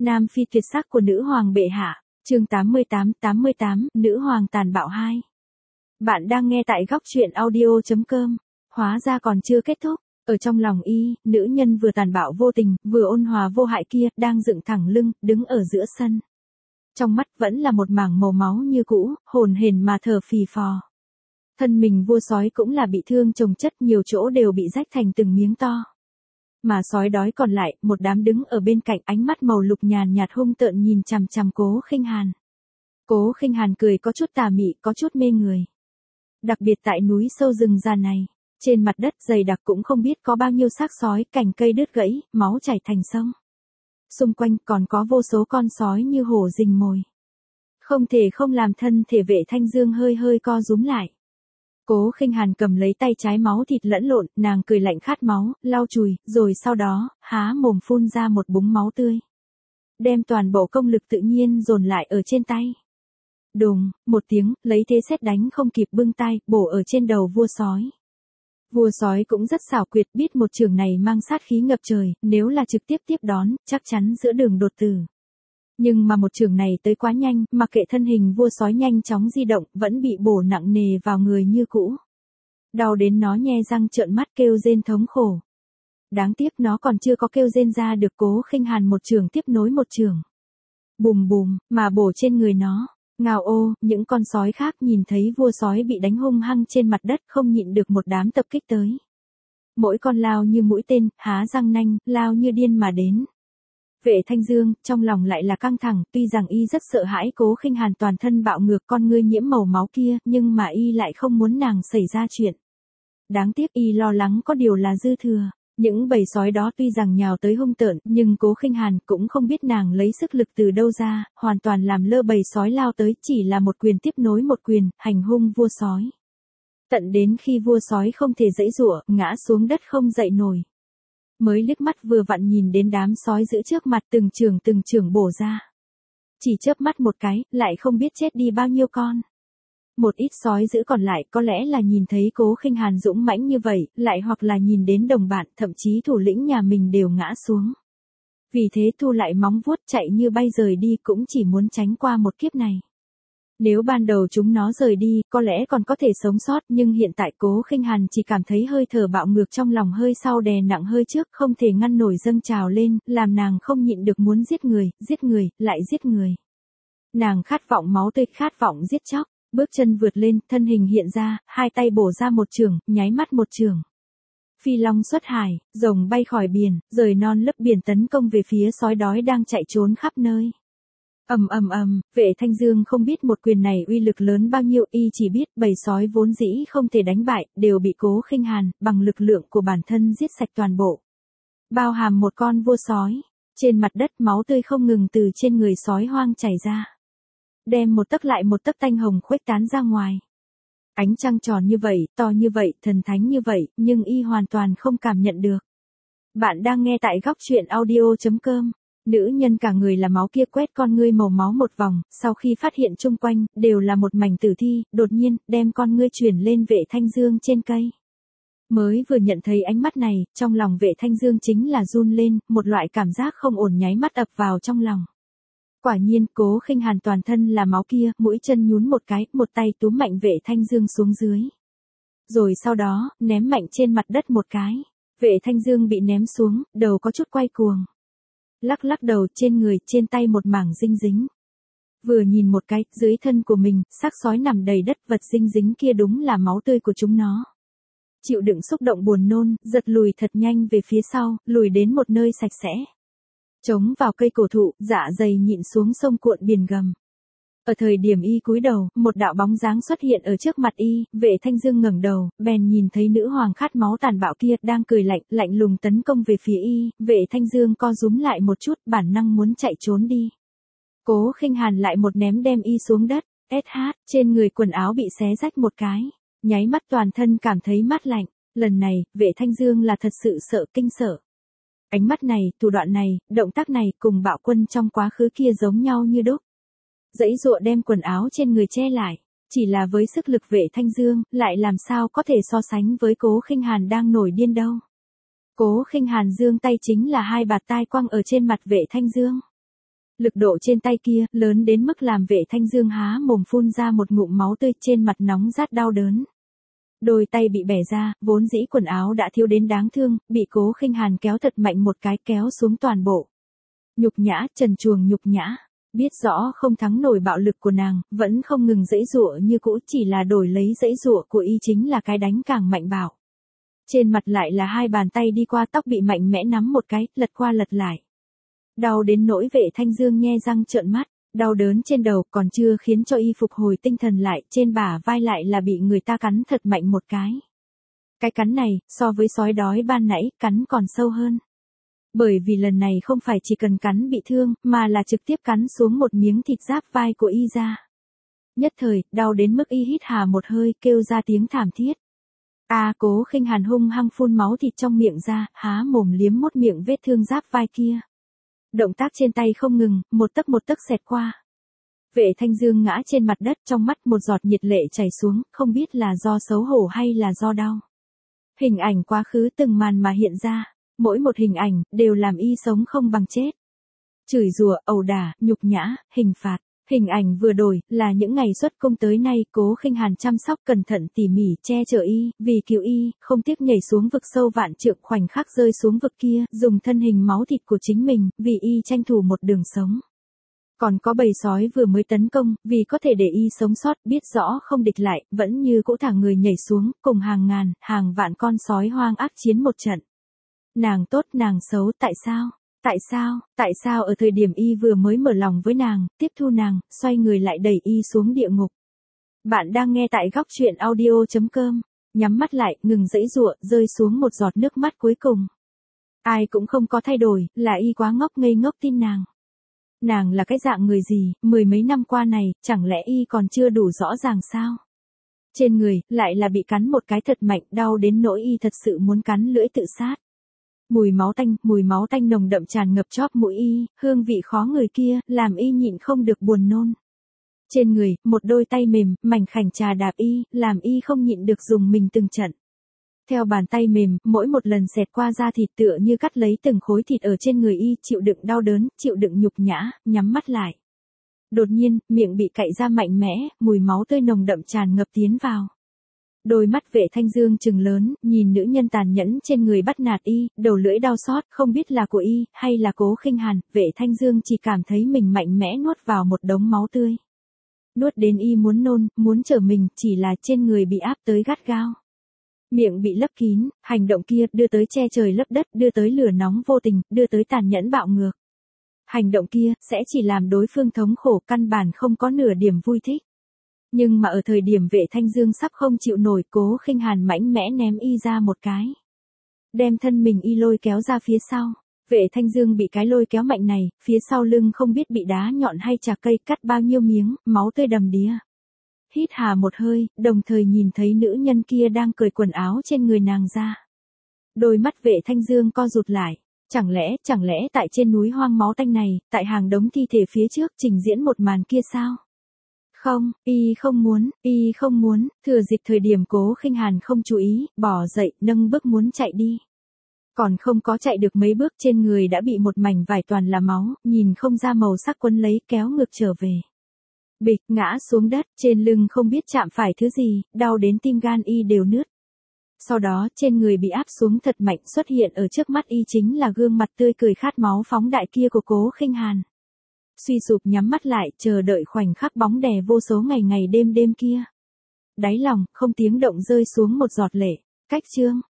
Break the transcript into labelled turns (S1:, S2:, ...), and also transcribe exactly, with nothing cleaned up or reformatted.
S1: Nam phi tuyệt sắc của nữ hoàng bệ hạ, chương tám mươi tám, tám mươi tám, nữ hoàng tàn bạo hai. Bạn đang nghe tại góc truyện audio.com. Hóa ra còn chưa kết thúc, ở trong lòng y, nữ nhân vừa tàn bạo vô tình, vừa ôn hòa vô hại kia, đang dựng thẳng lưng, đứng ở giữa sân. Trong mắt vẫn là một mảng màu máu như cũ, hồn hển mà thở phì phò. Thân mình vua sói cũng là bị thương chồng chất, nhiều chỗ đều bị rách thành từng miếng to. Mà sói đói còn lại, một đám đứng ở bên cạnh, ánh mắt màu lục nhàn nhạt hung tợn nhìn chằm chằm Cố Khinh Hàn. Cố Khinh Hàn cười có chút tà mị, có chút mê người. Đặc biệt tại núi sâu rừng già này, trên mặt đất dày đặc cũng không biết có bao nhiêu xác sói, cành cây đứt gãy, máu chảy thành sông. Xung quanh còn có vô số con sói như hổ rình mồi. Không thể không làm thân thể Vệ Thanh Dương hơi hơi co rúm lại. Cố Khinh Hàn cầm lấy tay trái, máu thịt lẫn lộn, nàng cười lạnh khát máu, lau chùi, rồi sau đó, há mồm phun ra một búng máu tươi. Đem toàn bộ công lực tự nhiên dồn lại ở trên tay. Đùng, một tiếng, lấy thế sét đánh không kịp bưng tay, bổ ở trên đầu vua sói. Vua sói cũng rất xảo quyệt, biết một trường này mang sát khí ngập trời, nếu là trực tiếp tiếp đón, chắc chắn giữa đường đột tử. Nhưng mà một trường này tới quá nhanh, mặc kệ thân hình vua sói nhanh chóng di động, vẫn bị bổ nặng nề vào người như cũ. Đau đến nó nhe răng trợn mắt kêu rên thống khổ. Đáng tiếc nó còn chưa có kêu rên ra được. Cố Khinh Hàn một trường tiếp nối một trường. Bùm bùm, mà bổ trên người nó. Ngao ô, những con sói khác nhìn thấy vua sói bị đánh hung hăng trên mặt đất, không nhịn được một đám tập kích tới. Mỗi con lao như mũi tên, há răng nanh, lao như điên mà đến. Vệ Thanh Dương, trong lòng lại là căng thẳng, tuy rằng y rất sợ hãi Cố Khinh Hàn toàn thân bạo ngược, con ngươi nhiễm màu máu kia, nhưng mà y lại không muốn nàng xảy ra chuyện. Đáng tiếc y lo lắng có điều là dư thừa. Những bầy sói đó tuy rằng nhào tới hung tợn, nhưng Cố Khinh Hàn cũng không biết nàng lấy sức lực từ đâu ra, hoàn toàn làm lơ bầy sói lao tới, chỉ là một quyền tiếp nối một quyền, hành hung vua sói. Tận đến khi vua sói không thể giãy giụa, ngã xuống đất không dậy nổi. Mới liếc mắt vừa vặn nhìn đến đám sói giữ trước mặt từng trường từng trường bổ ra. Chỉ chớp mắt một cái, lại không biết chết đi bao nhiêu con. Một ít sói giữ còn lại có lẽ là nhìn thấy Cố Khinh Hàn dũng mãnh như vậy, lại hoặc là nhìn đến đồng bạn, thậm chí thủ lĩnh nhà mình đều ngã xuống. Vì thế thu lại móng vuốt chạy như bay rời đi, cũng chỉ muốn tránh qua một kiếp này. Nếu ban đầu chúng nó rời đi, có lẽ còn có thể sống sót, nhưng hiện tại Cố Khinh Hàn chỉ cảm thấy hơi thở bạo ngược trong lòng hơi sau đè nặng hơi trước, không thể ngăn nổi dâng trào lên, làm nàng không nhịn được muốn giết người, giết người, lại giết người. Nàng khát vọng máu tươi, khát vọng giết chóc, bước chân vượt lên, thân hình hiện ra, hai tay bổ ra một trường, nháy mắt một trường. Phi long xuất hải, rồng bay khỏi biển, rời non lấp biển tấn công về phía sói đói đang chạy trốn khắp nơi. Ầm ầm ầm, Vệ Thanh Dương không biết một quyền này uy lực lớn bao nhiêu, y chỉ biết bầy sói vốn dĩ không thể đánh bại, đều bị Cố Khinh Hàn bằng lực lượng của bản thân giết sạch toàn bộ. Bao hàm một con vua sói, trên mặt đất máu tươi không ngừng từ trên người sói hoang chảy ra. Đem một tấc lại một tấc tanh hồng khuếch tán ra ngoài. Ánh trăng tròn như vậy, to như vậy, thần thánh như vậy, nhưng y hoàn toàn không cảm nhận được. Bạn đang nghe tại góc truyện audio.com. Nữ nhân cả người là máu kia quét con ngươi màu máu một vòng, sau khi phát hiện chung quanh, đều là một mảnh tử thi, đột nhiên, đem con ngươi chuyển lên Vệ Thanh Dương trên cây. Mới vừa nhận thấy ánh mắt này, trong lòng Vệ Thanh Dương chính là run lên, một loại cảm giác không ổn nháy mắt ập vào trong lòng. Quả nhiên, Cố Khinh Hàn toàn thân là máu kia, mũi chân nhún một cái, một tay túm mạnh Vệ Thanh Dương xuống dưới. Rồi sau đó, ném mạnh trên mặt đất một cái. Vệ Thanh Dương bị ném xuống, đầu có chút quay cuồng. Lắc lắc đầu, trên người, trên tay một mảng dinh dính. Vừa nhìn một cái, dưới thân của mình, xác sói nằm đầy đất, vật dinh dính kia đúng là máu tươi của chúng nó. Chịu đựng xúc động buồn nôn, giật lùi thật nhanh về phía sau, lùi đến một nơi sạch sẽ. Chống vào cây cổ thụ, dạ dày nhịn xuống sông cuộn biển gầm. Ở thời điểm y cúi đầu, một đạo bóng dáng xuất hiện ở trước mặt y, Vệ Thanh Dương ngẩng đầu, bèn nhìn thấy nữ hoàng khát máu tàn bạo kia đang cười lạnh, lạnh lùng tấn công về phía y, Vệ Thanh Dương co rúm lại một chút, bản năng muốn chạy trốn đi. Cố Khinh Hàn lại một ném đem y xuống đất, ét hát, trên người quần áo bị xé rách một cái, nháy mắt toàn thân cảm thấy mát lạnh, lần này, Vệ Thanh Dương là thật sự sợ kinh sợ. Ánh mắt này, thủ đoạn này, động tác này cùng Bạo Quân trong quá khứ kia giống nhau như đúc. Dãy dụa đem quần áo trên người che lại, chỉ là với sức lực Vệ Thanh Dương, lại làm sao có thể so sánh với Cố Khinh Hàn đang nổi điên đâu. Cố Khinh Hàn giương tay chính là hai bạt tai quăng ở trên mặt Vệ Thanh Dương. Lực độ trên tay kia, lớn đến mức làm Vệ Thanh Dương há mồm phun ra một ngụm máu tươi, trên mặt nóng rát đau đớn. Đôi tay bị bẻ ra, vốn dĩ quần áo đã thiếu đến đáng thương, bị Cố Khinh Hàn kéo thật mạnh một cái, kéo xuống toàn bộ. Nhục nhã, trần truồng nhục nhã. Biết rõ không thắng nổi bạo lực của nàng, vẫn không ngừng giãy giụa như cũ, chỉ là đổi lấy giãy giụa của y chính là cái đánh càng mạnh bạo. Trên mặt lại là hai bàn tay đi qua tóc bị mạnh mẽ nắm một cái, lật qua lật lại. Đau đến nỗi Vệ Thanh Dương nhe răng trợn mắt, đau đớn trên đầu còn chưa khiến cho y phục hồi tinh thần lại, trên bả vai lại là bị người ta cắn thật mạnh một cái. Cái cắn này, so với sói đói ban nãy, cắn còn sâu hơn. Bởi vì lần này không phải chỉ cần cắn bị thương, mà là trực tiếp cắn xuống một miếng thịt giáp vai của y ra. Nhất thời, đau đến mức y hít hà một hơi, kêu ra tiếng thảm thiết. A à, Cố Khinh Hàn hung hăng phun máu thịt trong miệng ra, há mồm liếm mốt miệng vết thương giáp vai kia. Động tác trên tay không ngừng, một tấc một tấc xẹt qua. Vệ Thanh Dương ngã trên mặt đất, trong mắt một giọt nhiệt lệ chảy xuống, không biết là do xấu hổ hay là do đau. Hình ảnh quá khứ từng màn mà hiện ra, mỗi một hình ảnh, đều làm y sống không bằng chết. Chửi rủa, ẩu đả, nhục nhã, hình phạt. Hình ảnh vừa đổi, là những ngày xuất cung tới nay, Cố Khinh Hàn chăm sóc cẩn thận tỉ mỉ, che chở y, vì cứu y, không tiếc nhảy xuống vực sâu vạn trượng, khoảnh khắc rơi xuống vực kia, dùng thân hình máu thịt của chính mình, vì y tranh thủ một đường sống. Còn có bầy sói vừa mới tấn công, vì có thể để y sống sót, biết rõ không địch lại, vẫn như cỗ thả người nhảy xuống, cùng hàng ngàn, hàng vạn con sói hoang ác chiến một trận. Nàng tốt, nàng xấu, tại sao? Tại sao, tại sao ở thời điểm y vừa mới mở lòng với nàng, tiếp thu nàng, xoay người lại đẩy y xuống địa ngục. Bạn đang nghe tại góc truyện audio chấm com, nhắm mắt lại, ngừng giãy giụa, rơi xuống một giọt nước mắt cuối cùng. Ai cũng không có thay đổi, là y quá ngốc ngây ngốc tin nàng. Nàng là cái dạng người gì, mười mấy năm qua này, chẳng lẽ y còn chưa đủ rõ ràng sao? Trên người, lại là bị cắn một cái thật mạnh, đau đến nỗi y thật sự muốn cắn lưỡi tự sát. Mùi máu tanh, mùi máu tanh nồng đậm tràn ngập chóp mũi y, hương vị khó người kia, làm y nhịn không được buồn nôn. Trên người, một đôi tay mềm, mảnh khảnh trà đạp y, làm y không nhịn được dùng mình từng trận. Theo bàn tay mềm, mỗi một lần xẹt qua da thịt tựa như cắt lấy từng khối thịt ở trên người y, chịu đựng đau đớn, chịu đựng nhục nhã, nhắm mắt lại. Đột nhiên, miệng bị cạy ra mạnh mẽ, mùi máu tươi nồng đậm tràn ngập tiến vào. Đôi mắt Vệ Thanh Dương trừng lớn, nhìn nữ nhân tàn nhẫn trên người bắt nạt y, đầu lưỡi đau xót, không biết là của y, hay là Cố Khinh Hàn, Vệ Thanh Dương chỉ cảm thấy mình mạnh mẽ nuốt vào một đống máu tươi. Nuốt đến y muốn nôn, muốn trở mình, chỉ là trên người bị áp tới gắt gao. Miệng bị lấp kín, hành động kia, đưa tới che trời lấp đất, đưa tới lửa nóng vô tình, đưa tới tàn nhẫn bạo ngược. Hành động kia, sẽ chỉ làm đối phương thống khổ, căn bản không có nửa điểm vui thích. Nhưng mà ở thời điểm Vệ Thanh Dương sắp không chịu nổi, Cố Khinh Hàn mãnh mẽ ném y ra một cái. Đem thân mình y lôi kéo ra phía sau. Vệ Thanh Dương bị cái lôi kéo mạnh này, phía sau lưng không biết bị đá nhọn hay chà cây cắt bao nhiêu miếng, máu tươi đầm đìa. Hít hà một hơi, đồng thời nhìn thấy nữ nhân kia đang cởi quần áo trên người nàng ra. Đôi mắt Vệ Thanh Dương co rụt lại. Chẳng lẽ, chẳng lẽ tại trên núi hoang máu tanh này, tại hàng đống thi thể phía trước trình diễn một màn kia sao? Không, y không muốn, y không muốn, thừa dịp thời điểm Cố Khinh Hàn không chú ý, bỏ dậy, nâng bước muốn chạy đi. Còn không có chạy được mấy bước, trên người đã bị một mảnh vải toàn là máu, nhìn không ra màu sắc, quấn lấy, kéo ngược trở về. Bịch, ngã xuống đất, trên lưng không biết chạm phải thứ gì, đau đến tim gan y đều nứt. Sau đó, trên người bị áp xuống thật mạnh, xuất hiện ở trước mắt y chính là gương mặt tươi cười khát máu phóng đại kia của Cố Khinh Hàn. Suy sụp nhắm mắt lại, chờ đợi khoảnh khắc bóng đè vô số ngày ngày đêm đêm kia. Đáy lòng, không tiếng động rơi xuống một giọt lệ. Cách chương.